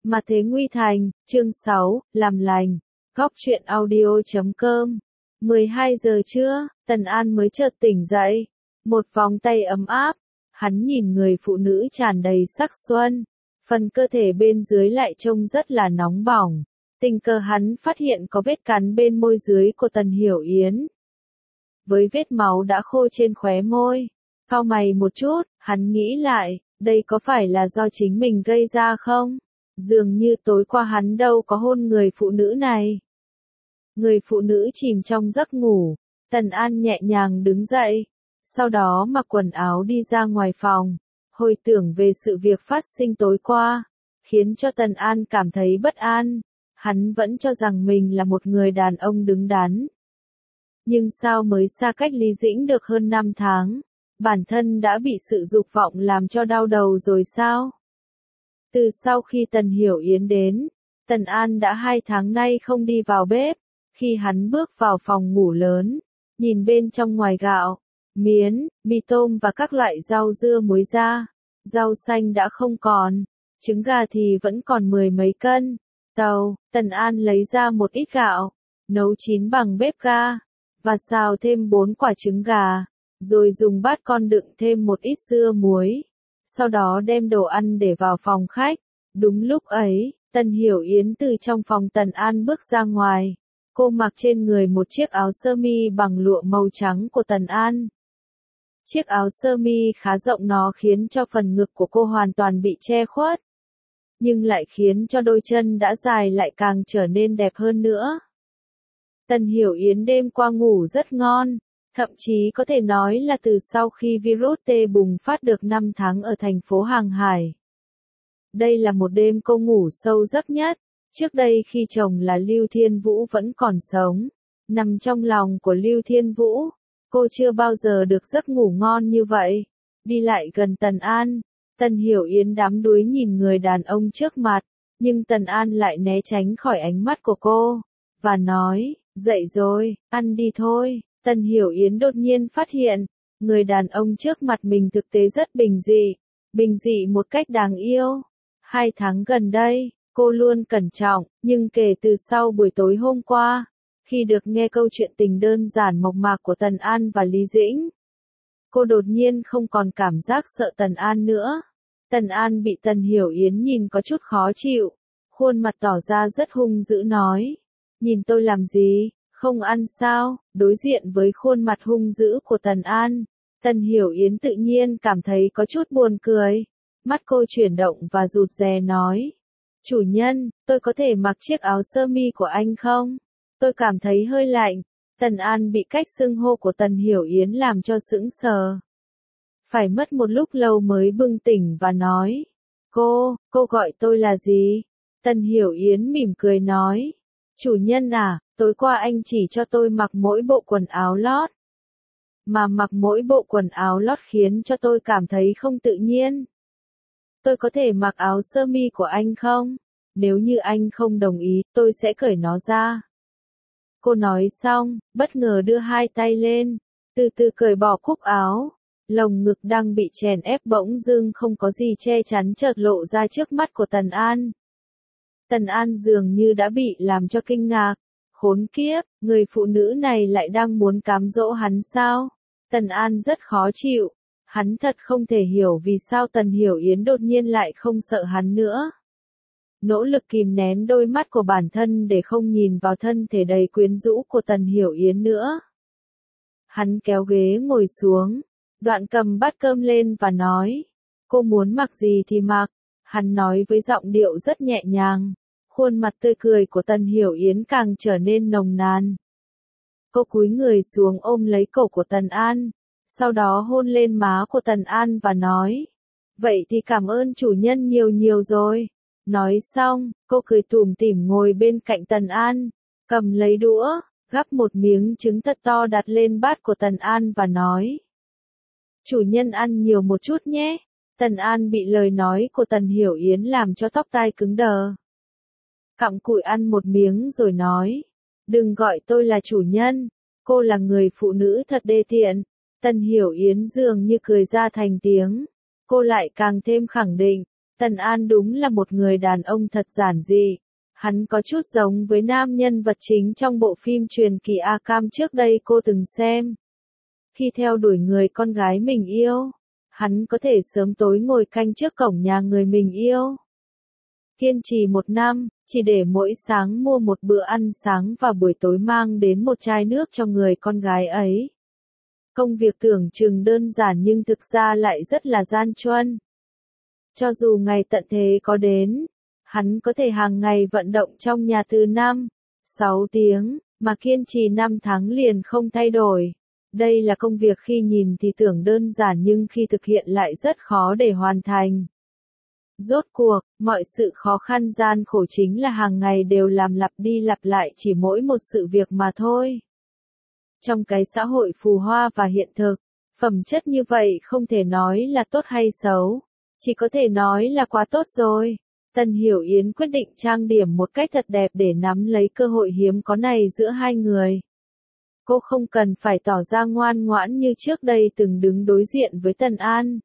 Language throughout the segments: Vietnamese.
Mà thế Nguy Thành, chương 6, làm lành. Góc truyện audio.com. 12 giờ trưa, Tần An mới chợt tỉnh dậy. Một vòng tay ấm áp. Hắn nhìn người phụ nữ tràn đầy sắc xuân. Phần cơ thể bên dưới lại trông rất là nóng bỏng. Tình cờ hắn phát hiện có vết cắn bên môi dưới của Tần Hiểu Yến. Với vết máu đã khô trên khóe môi. Cau mày một chút, hắn nghĩ lại, đây có phải là do chính mình gây ra không? Dường như tối qua hắn đâu có hôn người phụ nữ này. Người phụ nữ chìm trong giấc ngủ, Tần An nhẹ nhàng đứng dậy, sau đó mặc quần áo đi ra ngoài phòng, hồi tưởng về sự việc phát sinh tối qua, khiến cho Tần An cảm thấy bất an, hắn vẫn cho rằng mình là một người đàn ông đứng đắn. Nhưng sao mới xa cách Lý Dĩnh được hơn 5 tháng, bản thân đã bị sự dục vọng làm cho đau đầu rồi sao? Từ sau khi Tần Hiểu Yến đến, Tần An đã 2 tháng nay không đi vào bếp. Khi hắn bước vào phòng ngủ lớn, nhìn bên trong ngoài gạo, miến, mì tôm và các loại rau dưa muối ra, rau xanh đã không còn, trứng gà thì vẫn còn 10 mấy cân. Tần An lấy ra một ít gạo, nấu chín bằng bếp ga, và xào thêm 4 quả trứng gà, rồi dùng bát con đựng thêm một ít dưa muối. Sau đó đem đồ ăn để vào phòng khách. Đúng lúc ấy, Tần Hiểu Yến từ trong phòng Tần An bước ra ngoài. Cô mặc trên người một chiếc áo sơ mi bằng lụa màu trắng của Tần An. Chiếc áo sơ mi khá rộng, nó khiến cho phần ngực của cô hoàn toàn bị che khuất. Nhưng lại khiến cho đôi chân đã dài lại càng trở nên đẹp hơn nữa. Tần Hiểu Yến đêm qua ngủ rất ngon. Thậm chí có thể nói là từ sau khi virus T bùng phát được 5 tháng ở thành phố Hàng Hải. Đây là một đêm cô ngủ sâu giấc nhất. Trước đây khi chồng là Lưu Thiên Vũ vẫn còn sống, nằm trong lòng của Lưu Thiên Vũ, cô chưa bao giờ được giấc ngủ ngon như vậy. Đi lại gần Tần An, Tần Hiểu Yến đắm đuối nhìn người đàn ông trước mặt, nhưng Tần An lại né tránh khỏi ánh mắt của cô, và nói, dậy rồi, ăn đi thôi. Tần Hiểu Yến đột nhiên phát hiện, người đàn ông trước mặt mình thực tế rất bình dị một cách đáng yêu. 2 tháng gần đây, cô luôn cẩn trọng, nhưng kể từ sau buổi tối hôm qua, khi được nghe câu chuyện tình đơn giản mộc mạc của Tần An và Lý Dĩnh, cô đột nhiên không còn cảm giác sợ Tần An nữa. Tần An bị Tần Hiểu Yến nhìn có chút khó chịu, khuôn mặt tỏ ra rất hung dữ nói, nhìn tôi làm gì? Không ăn sao? Đối diện với khuôn mặt hung dữ của Tần An, Tần Hiểu Yến tự nhiên cảm thấy có chút buồn cười. Mắt cô chuyển động và rụt rè nói, chủ nhân, tôi có thể mặc chiếc áo sơ mi của anh không? Tôi cảm thấy hơi lạnh. Tần An bị cách xưng hô của Tần Hiểu Yến làm cho sững sờ. Phải mất một lúc lâu mới bừng tỉnh và nói, cô gọi tôi là gì? Tần Hiểu Yến mỉm cười nói, chủ nhân à, tối qua anh chỉ cho tôi mặc mỗi bộ quần áo lót. Mà mặc mỗi bộ quần áo lót khiến cho tôi cảm thấy không tự nhiên. Tôi có thể mặc áo sơ mi của anh không? Nếu như anh không đồng ý, tôi sẽ cởi nó ra. Cô nói xong, bất ngờ đưa 2 tay lên, từ từ cởi bỏ cúc áo. Lồng ngực đang bị chèn ép bỗng dưng không có gì che chắn chợt lộ ra trước mắt của Tần An. Tần An dường như đã bị làm cho kinh ngạc. Khốn kiếp, người phụ nữ này lại đang muốn cám dỗ hắn sao? Tần An rất khó chịu. Hắn thật không thể hiểu vì sao Tần Hiểu Yến đột nhiên lại không sợ hắn nữa. Nỗ lực kìm nén đôi mắt của bản thân để không nhìn vào thân thể đầy quyến rũ của Tần Hiểu Yến nữa. Hắn kéo ghế ngồi xuống, đoạn cầm bát cơm lên và nói, cô muốn mặc gì thì mặc. Hắn nói với giọng điệu rất nhẹ nhàng. Khuôn mặt tươi cười của Tần Hiểu Yến càng trở nên nồng nàn. Cô cúi người xuống ôm lấy cổ của Tần An, sau đó hôn lên má của Tần An và nói, vậy thì cảm ơn chủ nhân nhiều rồi. Nói xong, cô cười tủm tỉm ngồi bên cạnh Tần An, cầm lấy đũa, gắp một miếng trứng thật to đặt lên bát của Tần An và nói, chủ nhân ăn nhiều một chút nhé. Tần An bị lời nói của Tần Hiểu Yến làm cho tóc tai cứng đờ. Cặm cụi ăn một miếng rồi nói, đừng gọi tôi là chủ nhân, cô là người phụ nữ thật đê tiện. Tần Hiểu Yến dường như cười ra thành tiếng, cô lại càng thêm khẳng định, Tần An đúng là một người đàn ông thật giản dị. Hắn có chút giống với nam nhân vật chính trong bộ phim truyền kỳ A Cam trước đây cô từng xem. Khi theo đuổi người con gái mình yêu, hắn có thể sớm tối ngồi canh trước cổng nhà người mình yêu. Kiên trì 1 năm, chỉ để mỗi sáng mua một bữa ăn sáng và buổi tối mang đến một chai nước cho người con gái ấy. Công việc tưởng chừng đơn giản nhưng thực ra lại rất là gian truân. Cho dù ngày tận thế có đến, hắn có thể hàng ngày vận động trong nhà từ 5-6 tiếng, mà kiên trì 5 tháng liền không thay đổi. Đây là công việc khi nhìn thì tưởng đơn giản nhưng khi thực hiện lại rất khó để hoàn thành. Rốt cuộc, mọi sự khó khăn gian khổ chính là hàng ngày đều làm lặp đi lặp lại chỉ mỗi một sự việc mà thôi. Trong cái xã hội phù hoa và hiện thực, phẩm chất như vậy không thể nói là tốt hay xấu, chỉ có thể nói là quá tốt rồi. Tần Hiểu Yến quyết định trang điểm một cách thật đẹp để nắm lấy cơ hội hiếm có này giữa hai người. Cô không cần phải tỏ ra ngoan ngoãn như trước đây từng đứng đối diện với Tần An.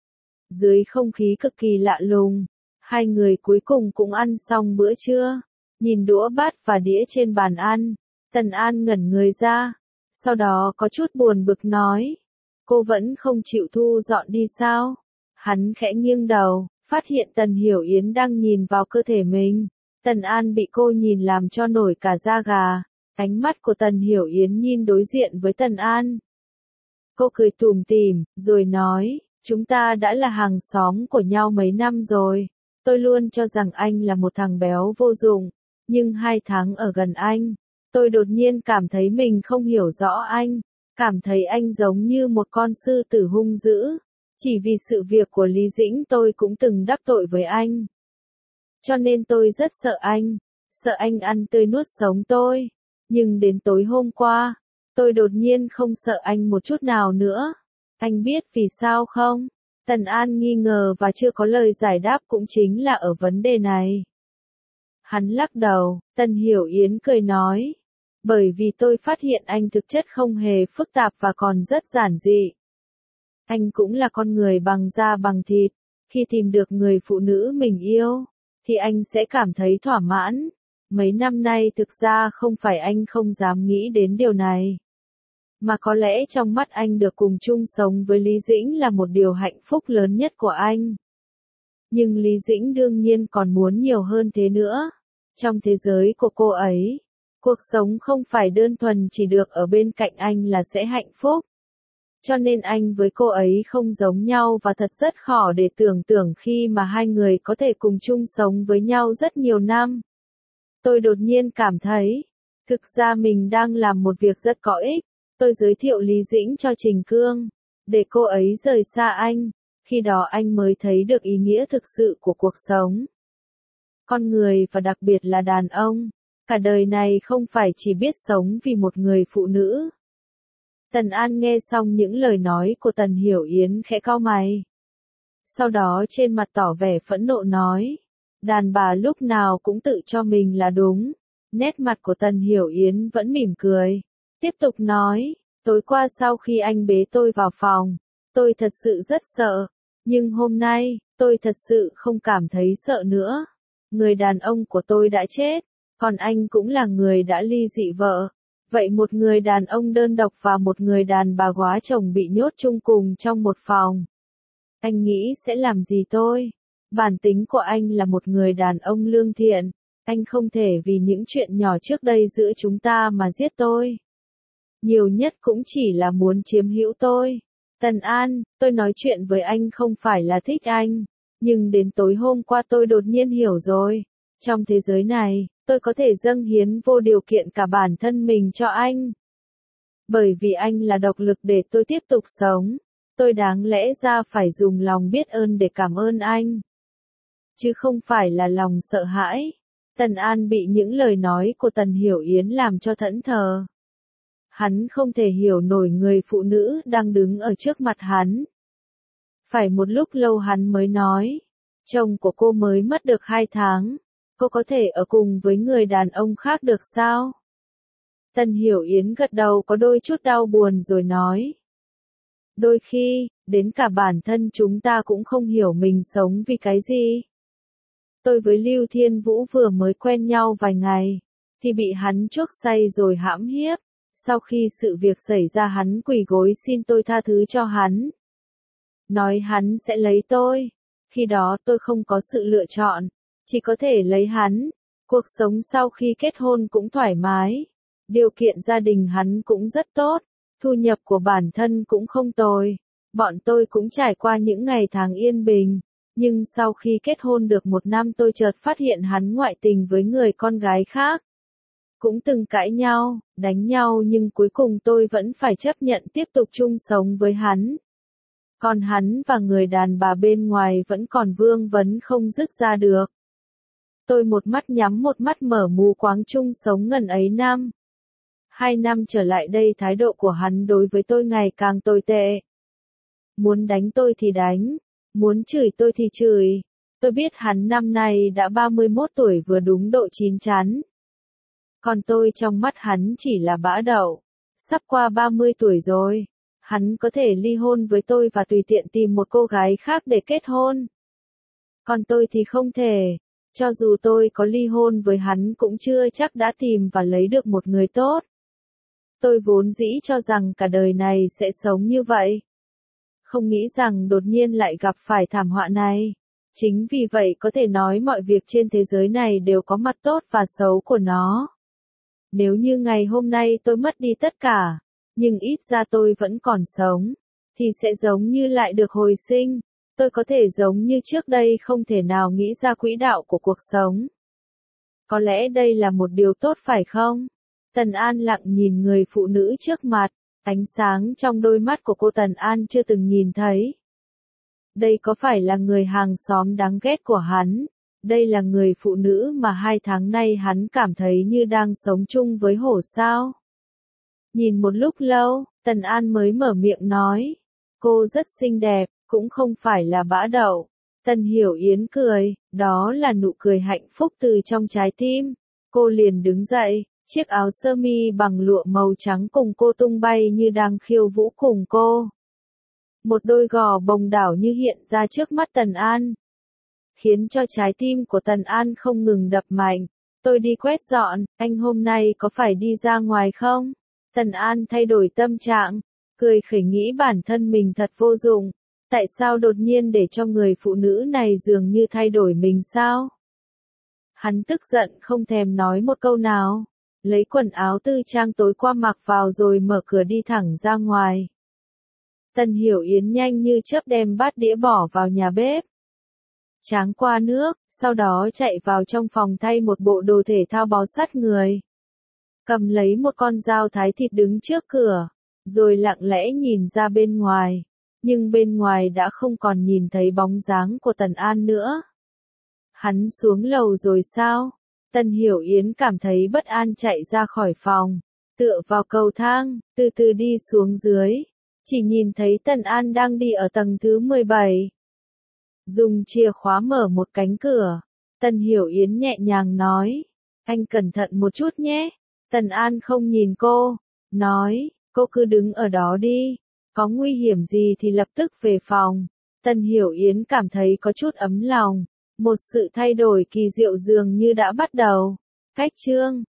Dưới không khí cực kỳ lạ lùng, hai người cuối cùng cũng ăn xong bữa trưa. Nhìn đũa bát và đĩa trên bàn ăn, Tần An ngẩn người ra, sau đó có chút buồn bực nói. Cô vẫn không chịu thu dọn đi sao? Hắn khẽ nghiêng đầu, phát hiện Tần Hiểu Yến đang nhìn vào cơ thể mình. Tần An bị cô nhìn làm cho nổi cả da gà. Ánh mắt của Tần Hiểu Yến nhìn đối diện với Tần An. Cô cười tủm tỉm, rồi nói, chúng ta đã là hàng xóm của nhau mấy năm rồi. Tôi luôn cho rằng anh là một thằng béo vô dụng, nhưng 2 tháng ở gần anh, tôi đột nhiên cảm thấy mình không hiểu rõ anh, cảm thấy anh giống như một con sư tử hung dữ. Chỉ vì sự việc của Lý Dĩnh tôi cũng từng đắc tội với anh. Cho nên tôi rất sợ anh ăn tươi nuốt sống tôi. Nhưng đến tối hôm qua, tôi đột nhiên không sợ anh một chút nào nữa. Anh biết vì sao không? Tần An nghi ngờ và chưa có lời giải đáp cũng chính là ở vấn đề này. Hắn lắc đầu, Tần Hiểu Yến cười nói. Bởi vì tôi phát hiện anh thực chất không hề phức tạp và còn rất giản dị. Anh cũng là con người bằng da bằng thịt. Khi tìm được người phụ nữ mình yêu, thì anh sẽ cảm thấy thỏa mãn. Mấy năm nay thực ra không phải anh không dám nghĩ đến điều này. Mà có lẽ trong mắt anh được cùng chung sống với Lý Dĩnh là một điều hạnh phúc lớn nhất của anh. Nhưng Lý Dĩnh đương nhiên còn muốn nhiều hơn thế nữa. Trong thế giới của cô ấy, cuộc sống không phải đơn thuần chỉ được ở bên cạnh anh là sẽ hạnh phúc. Cho nên anh với cô ấy không giống nhau và thật rất khó để tưởng tượng khi mà hai người có thể cùng chung sống với nhau rất nhiều năm. Tôi đột nhiên cảm thấy, thực ra mình đang làm một việc rất có ích. Tôi giới thiệu Lý Dĩnh cho Trình Cương, để cô ấy rời xa anh. Khi đó anh mới thấy được ý nghĩa thực sự của cuộc sống. Con người và đặc biệt là đàn ông, cả đời này không phải chỉ biết sống vì một người phụ nữ. Tần An nghe xong những lời nói của Tần Hiểu Yến khẽ cau mày. Sau đó trên mặt tỏ vẻ phẫn nộ nói. Đàn bà lúc nào cũng tự cho mình là đúng. Nét mặt của Tần Hiểu Yến vẫn mỉm cười. Tiếp tục nói, tối qua sau khi anh bế tôi vào phòng, tôi thật sự rất sợ. Nhưng hôm nay, tôi thật sự không cảm thấy sợ nữa. Người đàn ông của tôi đã chết, còn anh cũng là người đã ly dị vợ. Vậy một người đàn ông đơn độc và một người đàn bà góa chồng bị nhốt chung cùng trong một phòng. Anh nghĩ sẽ làm gì tôi? Bản tính của anh là một người đàn ông lương thiện. Anh không thể vì những chuyện nhỏ trước đây giữa chúng ta mà giết tôi. Nhiều nhất cũng chỉ là muốn chiếm hữu tôi. Tần An, tôi nói chuyện với anh không phải là thích anh. Nhưng đến tối hôm qua tôi đột nhiên hiểu rồi. Trong thế giới này, tôi có thể dâng hiến vô điều kiện cả bản thân mình cho anh. Bởi vì anh là động lực để tôi tiếp tục sống. Tôi đáng lẽ ra phải dùng lòng biết ơn để cảm ơn anh. Chứ không phải là lòng sợ hãi. Tần An bị những lời nói của Tần Hiểu Yến làm cho thẫn thờ. Hắn không thể hiểu nổi người phụ nữ đang đứng ở trước mặt hắn. Phải một lúc lâu hắn mới nói. Chồng của cô mới mất được 2 tháng. Cô có thể ở cùng với người đàn ông khác được sao? Tần Hiểu Yến gật đầu có đôi chút đau buồn rồi nói. Đôi khi, đến cả bản thân chúng ta cũng không hiểu mình sống vì cái gì. Tôi với Lưu Thiên Vũ vừa mới quen nhau vài ngày, thì bị hắn chuốc say rồi hãm hiếp. Sau khi sự việc xảy ra hắn quỳ gối xin tôi tha thứ cho hắn. Nói hắn sẽ lấy tôi. Khi đó tôi không có sự lựa chọn, chỉ có thể lấy hắn. Cuộc sống sau khi kết hôn cũng thoải mái. Điều kiện gia đình hắn cũng rất tốt, thu nhập của bản thân cũng không tồi. Bọn tôi cũng trải qua những ngày tháng yên bình. Nhưng sau khi kết hôn được 1 năm tôi chợt phát hiện hắn ngoại tình với người con gái khác. Cũng từng cãi nhau, đánh nhau nhưng cuối cùng tôi vẫn phải chấp nhận tiếp tục chung sống với hắn. Còn hắn và người đàn bà bên ngoài vẫn còn vương vấn không dứt ra được. Tôi một mắt nhắm một mắt mở mù quáng chung sống ngần ấy năm. 2 năm trở lại đây thái độ của hắn đối với tôi ngày càng tồi tệ. Muốn đánh tôi thì đánh, muốn chửi tôi thì chửi. Tôi biết hắn năm nay đã 31 tuổi vừa đúng độ chín chắn. Còn tôi trong mắt hắn chỉ là bã đậu. Sắp qua 30 tuổi rồi. Hắn có thể ly hôn với tôi và tùy tiện tìm một cô gái khác để kết hôn. Còn tôi thì không thể. Cho dù tôi có ly hôn với hắn cũng chưa chắc đã tìm và lấy được một người tốt. Tôi vốn dĩ cho rằng cả đời này sẽ sống như vậy. Không nghĩ rằng đột nhiên lại gặp phải thảm họa này. Chính vì vậy có thể nói mọi việc trên thế giới này đều có mặt tốt và xấu của nó. Nếu như ngày hôm nay tôi mất đi tất cả, nhưng ít ra tôi vẫn còn sống, thì sẽ giống như lại được hồi sinh. Tôi có thể giống như trước đây không thể nào nghĩ ra quỹ đạo của cuộc sống. Có lẽ đây là một điều tốt phải không? Tần An lặng nhìn người phụ nữ trước mặt, ánh sáng trong đôi mắt của cô Tần An chưa từng nhìn thấy. Đây có phải là người hàng xóm đáng ghét của hắn? Đây là người phụ nữ mà 2 tháng nay hắn cảm thấy như đang sống chung với hổ sao? Nhìn một lúc lâu, Tần An mới mở miệng nói. Cô rất xinh đẹp, cũng không phải là bã đậu. Tần Hiểu Yến cười, đó là nụ cười hạnh phúc từ trong trái tim. Cô liền đứng dậy, chiếc áo sơ mi bằng lụa màu trắng cùng cô tung bay như đang khiêu vũ cùng cô. Một đôi gò bồng đảo như hiện ra trước mắt Tần An, khiến cho trái tim của Tần An không ngừng đập mạnh. Tôi đi quét dọn, anh hôm nay có phải đi ra ngoài không? Tần An thay đổi tâm trạng, cười khẩy nghĩ bản thân mình thật vô dụng. Tại sao đột nhiên để cho người phụ nữ này dường như thay đổi mình sao? Hắn tức giận không thèm nói một câu nào, lấy quần áo tư trang tối qua mặc vào rồi mở cửa đi thẳng ra ngoài. Tần Hiểu Yến nhanh như chớp đem bát đĩa bỏ vào nhà bếp. Tráng qua nước, sau đó chạy vào trong phòng thay một bộ đồ thể thao bó sát người. Cầm lấy một con dao thái thịt đứng trước cửa, rồi lặng lẽ nhìn ra bên ngoài. Nhưng bên ngoài đã không còn nhìn thấy bóng dáng của Tần An nữa. Hắn xuống lầu rồi sao? Tần Hiểu Yến cảm thấy bất an chạy ra khỏi phòng, tựa vào cầu thang, từ từ đi xuống dưới. Chỉ nhìn thấy Tần An đang đi ở tầng thứ 17. Dùng chìa khóa mở một cánh cửa. Tần Hiểu Yến nhẹ nhàng nói. Anh cẩn thận một chút nhé. Tần An không nhìn cô. Nói, cô cứ đứng ở đó đi. Có nguy hiểm gì thì lập tức về phòng. Tần Hiểu Yến cảm thấy có chút ấm lòng. Một sự thay đổi kỳ diệu dường như đã bắt đầu. Cách chương